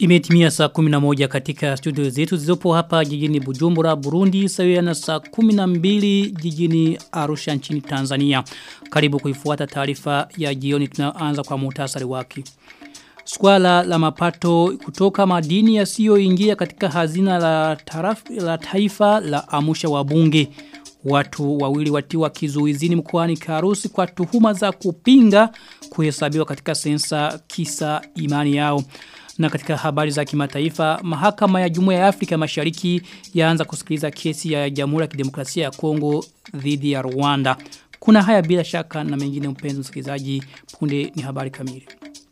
Imetimia saa 11 katika studio zetu zizopo hapa jijini Bujumbura, Burundi, sawia na saa 12 jijini Arusha nchini Tanzania. Karibu kuifuata taarifa ya jioni, tunaanza kwa muhtasari wake. Swala la mapato kutoka madini yasiyoingia katika hazina la taifa la amusha wabunge. Watu wawili watiwa kizuizini mkoani Karusi kwa tuhuma za kupinga kuhesabiwa katika sensa kisa imani yao. Na katika habari za kimataifa, mahakama ya Jumuiya ya Afrika Mashariki yaanza kusikiliza kesi ya Jamhuri ya Kidemokrasia ya Kongo dhidi ya Rwanda. Kuna haya bila shaka na mengine, mpenzi msikilizaji, punde ni habari kamili.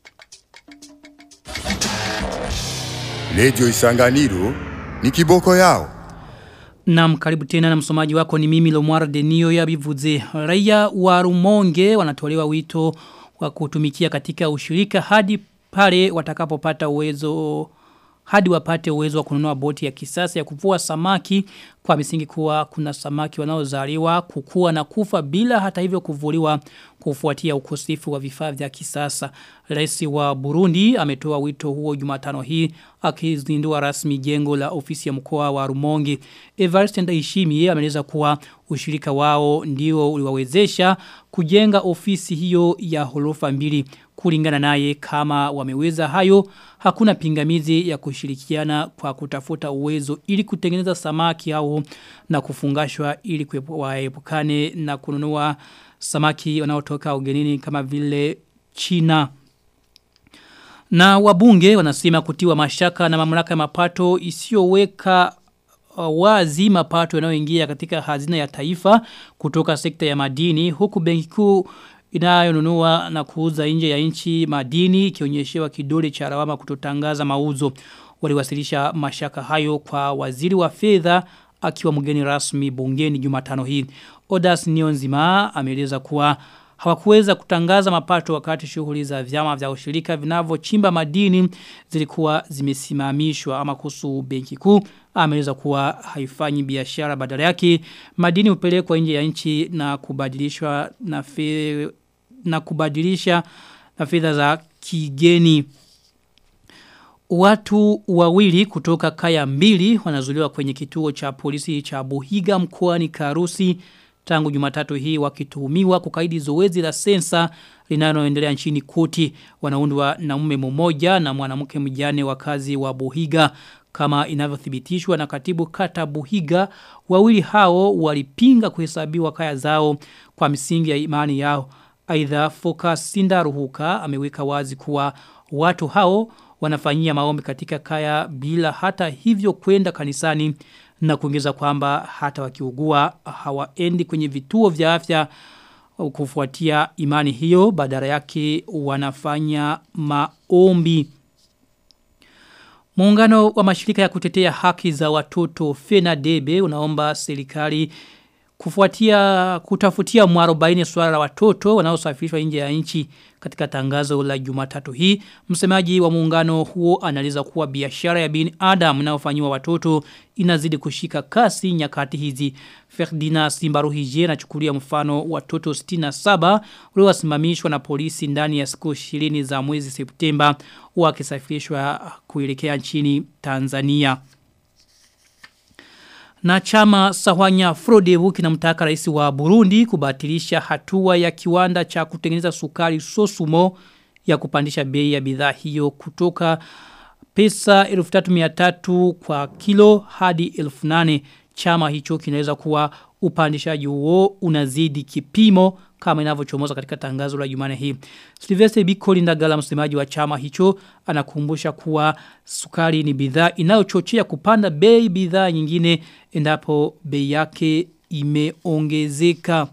Radio Isanganiro ni kiboko yao. Naam, karibu tena na msomaji wako ni mimi Lomwara Denio ya Bivuze. Raia wa Rumonge wanatolewa wito wa kutumikia katika ushirika hadi pale watakapopata uwezo, hadi wapate uwezo wa kununua boti ya kisasa ya kuvua samaki, kwa misingi kuwa kuna samaki wanaozaliwa kukua na kufa bila hata hivyo kuvuliwa kufuatia ukosefu wa vifaa vya kisasa. Rais wa Burundi ametoa wito huo Jumatano hii akizindua rasmi jengo la ofisi ya mkoa wa Rumonge. Evariste Ndayishimiye ameeleza kuwa ushirika wao ndio uliwawezesha kujenga ofisi hiyo ya ghorofa 2. Kulingana naye, kama wameweza hayo, hakuna pingamizi ya kushirikiana kwa kutafuta uwezo ili kutengeneza samaki hao na kufungashwa ili kuepukane na kununua samaki wanaotoka ugenini kama vile China. Na wabunge wanasema kutiwa mashaka na mamlaka ya mapato isiyoweka wazi mapato yanayoingia katika hazina ya taifa kutoka sekta ya madini, huku benki kuu inayonunua na kuuza nje ya nchi madini ikionyeshewa kidole cha lawama kutotangaza mauzo. Waliwasilisha mashaka hayo kwa waziri wa fedha akiwa mgeni rasmi bungeni Jumatano hii. Odas Nionzima ameeleza kuwa hawakuweza kutangaza mapato wakati shughuli za vyama vya ushirika vinavyochimba madini zilikuwa zimesimamishwa. Ama kuhusu benki kuu, ameeleza kuwa haifanyi biashara, badala yake madini hupelekwa nje ya nchi na kubadilishwa na fedha za kigeni. Watu wawili kutoka kaya 2 wanazuiliwa kwenye kituo cha polisi cha Buhiga mkoani Karusi tangu Jumatatu hii wakituhumiwa kukaidi zoezi la sensa linaloendelea nchini kote. Wanaundwa na mume mmoja na mwanamke mjane wakazi wa Buhiga, kama inavyothibitishwa na katibu kata Buhiga. Wawili hao walipinga kuhesabiwa kaya zao kwa misingi ya imani yao. Aidha, Focus Sindaruhuka ameweka wazi kuwa watu hao wanafanyia maombi katika kaya bila hata hivyo kwenda kanisani, na kuongeza kwamba hata wakiugua hawaendi kwenye vituo vya afya kufuatia imani hiyo, badala yake wanafanya maombi. Muungano wa mashirika ya kutetea haki za watoto FENADEBE unaomba serikali kutafutia mwarobaini swala la watoto wanaosafirishwa nje ya nchi. Katika tangazo la Jumatatu hii, msemaji wa muungano huo anaeleza kuwa biashara ya binadamu inayofanywa watoto inazidi kushika kasi nyakati hizi. Ferdinand Simbaruhije anachukulia mfano watoto 67 waliosimamishwa na polisi ndani ya siku 20 za mwezi Septemba wakisafirishwa kuelekea nchini Tanzania. Na chama Sahwanya Frodebu kinamtaka rais wa Burundi kubatilisha hatua ya kiwanda cha kutengeneza sukari Sosumo ya kupandisha bei ya bidhaa hiyo kutoka pesa 1300 kwa kilo hadi 1800. Chama hicho kinaweza kuwa upandishaji huo unazidi kipimo kama inavyochomoza katika tangazo la Jumane hii. Sylvester Bikoli Ndagala, msemaji wa chama hicho, anakumbusha kuwa sukari ni bidhaa inayochochea kupanda bei bidhaa nyingine endapo bei yake imeongezeka.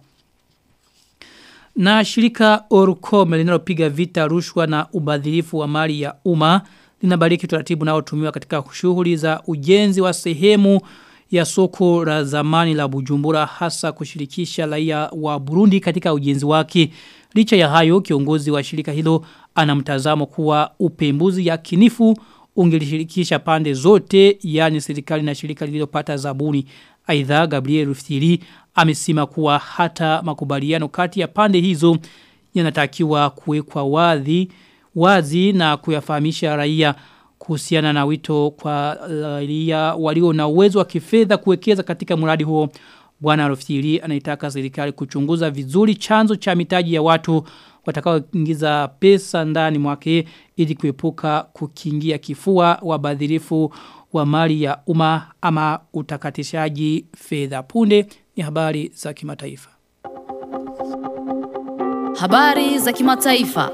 Na shirika Orcom linalopiga vita rushwa na ubadhirifu wa mali ya umma linabariki taratibu unaotumiwa katika shughuli za ujenzi wa sehemu ya soko la zamani la Bujumbura, hasa kushirikisha raia wa Burundi katika ujenzi wake. Licha ya hayo, kiongozi wa shirika hilo anamtazamo kuwa upembuzi yakinifu ungelishirikisha pande zote, yani serikali na shirika lililopata zabuni. Aidha, Gabriel Rufyiri amesema kuwa hata makubaliano kati ya pande hizo yanatakiwa kuwekwa wazi na kuyafahamisha raia. kuhusiana na wito kwa raia walio na uwezo wa kifedha kuwekeza katika mradi huo. Bwana Rofsiri anaitaka serikali kuchunguza vizuri chanzo cha mitaji ya watu watakaoingiza pesa ndani mwake ili kuepuka kukingia kifua wabadhirifu wa mali ya umma ama utakatishaji fedha. Punde ni habari za kimataifa. Habari za kimataifa.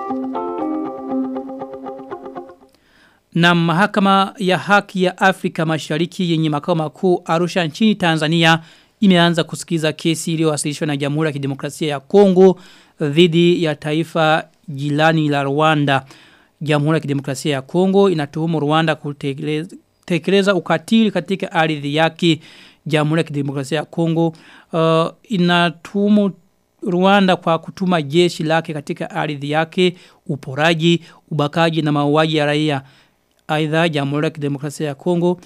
Na mahakama ya haki ya Afrika Mashariki yenye makao makuu Arusha nchini Tanzania imeanza kusikiza kesi iliyowasilishwa na Jamhuri ya Kidemokrasia ya Kongo dhidi ya taifa jirani la Rwanda. Jamhuri ya Kidemokrasia ya Kongo inatuhumu Rwanda kutekeleza ukatili katika ardhi yake. Jamhuri ya Kidemokrasia ya Kongo inatuhumu Rwanda kwa kutuma jeshi lake katika ardhi yake, uporaji, ubakaji na mauaji ya raia. Aidha, Jamhuri ya Kidemokrasia ya Kongo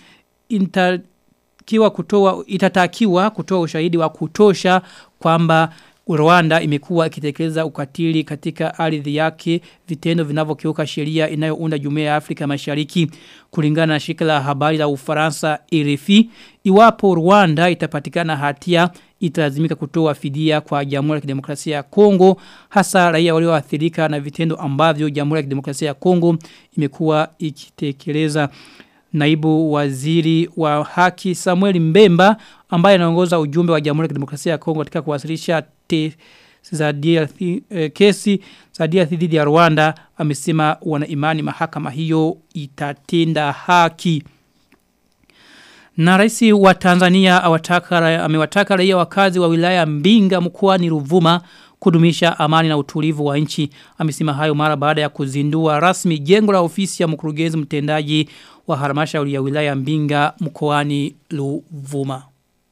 itatakiwa kutoa ushahidi wa kutosha kwamba Rwanda imekuwa ikitekeleza ukatili katika ardhi yake, vitendo vinavyokiuka sheria inayounda Jumuiya ya Afrika Mashariki. Kulingana na shirika la habari la Ufaransa RFI, iwapo Rwanda itapatikana hatia, italazimika kutoa fidia kwa Jamhuri ya Kidemokrasia ya Kongo, hasa raia walioathirika na vitendo ambavyo Jamhuri ya Kidemokrasia ya Kongo imekuwa ikitekeleza. Naibu waziri wa haki Samuel Mbemba ambaye anaongoza ujumbe wa Jamhuri ya Kidemokrasia ya Kongo katika kuwasilisha kesi za DRC dhidi ya Rwanda amesema wana imani mahakama hiyo itatenda haki. Na rais wa Tanzania amewataka raia wakazi wa wilaya Mbinga mkoani Ruvuma kudumisha amani na utulivu wa nchi. Amesema hayo mara baada ya kuzindua rasmi jengo la ofisi ya mkurugenzi mtendaji wa halmashauri ya wilaya Mbinga mkoani Ruvuma.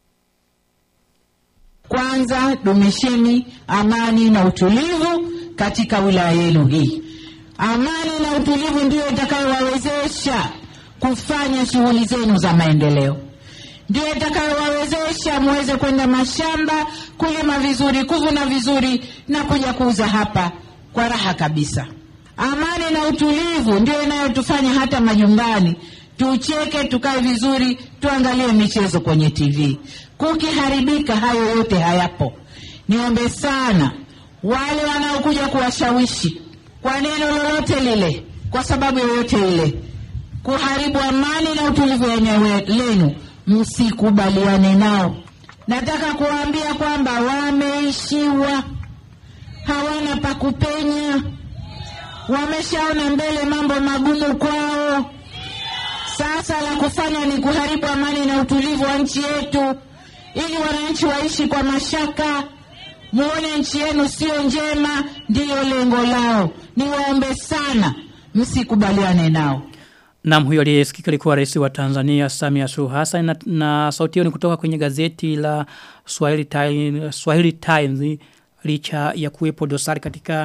Kwanza, dumisheni amani na utulivu katika wilaya yenu hii. Amani na utulivu ndio itakayowawezesha kufanya shughuli zenu za maendeleo. Ndio itakayowawezesha muweze kwenda mashamba, kulima vizuri, kuvuna vizuri na kuja kuuza hapa kwa raha kabisa. Amani na utulivu ndio inayotufanya hata majumbani tucheke, tukae vizuri, tuangalie michezo kwenye TV. Kukiharibika hayo yote hayapo. Niombe sana wale wanaokuja kuwashawishi kwa neno lolote lile, kwa sababu yoyote ile, kuharibu amani na utulivu lenu, msikubaliane nao. Nataka kuwaambia kwamba wameishiwa, hawana pa kupenya, wameshaona mbele mambo magumu kwao. Sasa la kufanya ni kuharibu amani na utulivu wa nchi yetu, ili wananchi waishi kwa mashaka, muone nchi yenu sio njema, ndiyo lengo lao. Niwaombe sana msikubaliane nao. Naam, huyo aliyesikika alikuwa rais wa Tanzania Samia Suluhu Hassan na sauti hiyo ni kutoka kwenye gazeti la Swahili Times. Licha ya kuwepo dosari katika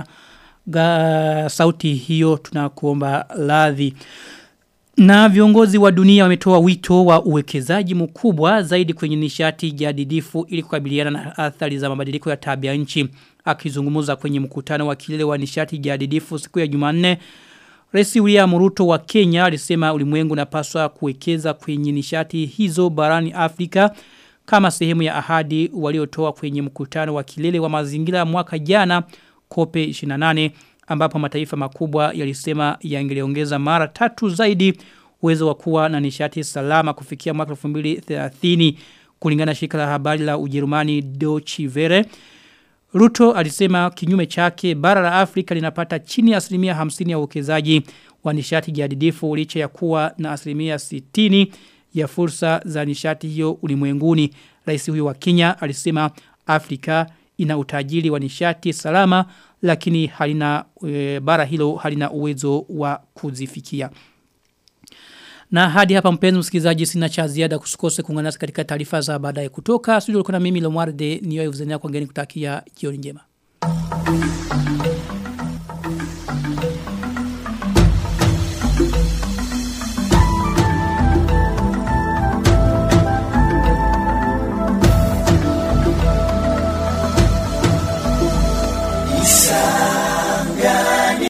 sauti hiyo, tunakuomba radhi. Na viongozi wa dunia wametoa wito wa uwekezaji mkubwa zaidi kwenye nishati jadidifu ili kukabiliana na athari za mabadiliko ya tabia nchi. Akizungumza kwenye mkutano wa kilele wa nishati jadidifu siku ya Jumanne, Rais William Ruto wa Kenya alisema ulimwengu unapaswa kuwekeza kwenye nishati hizo barani Afrika kama sehemu ya ahadi waliotoa kwenye mkutano wa kilele wa mazingira mwaka jana COP28, ambapo mataifa makubwa yalisema yangeliongeza mara 3 zaidi uwezo wa kuwa na nishati salama kufikia mwaka 2030 kulingana na shirika la habari la Ujerumani Deutsche Welle. Ruto alisema kinyume chake bara la Afrika linapata chini ya 50% ya uwekezaji wa nishati jadidifu licha ya kuwa na 60% ya fursa za nishati hiyo ulimwenguni. Rais huyo wa Kenya alisema Afrika ina utajiri wa nishati salama lakini bara hilo halina uwezo wa kuzifikia. Na hadi hapa mpenzi msikilizaji, sina cha ziada, kusikose kuungana nasi katika taarifa za baadaye kutoka studio. Kuna mimi Lomwarde niyo evuzenia kwa ngeni kutakia jioni njema.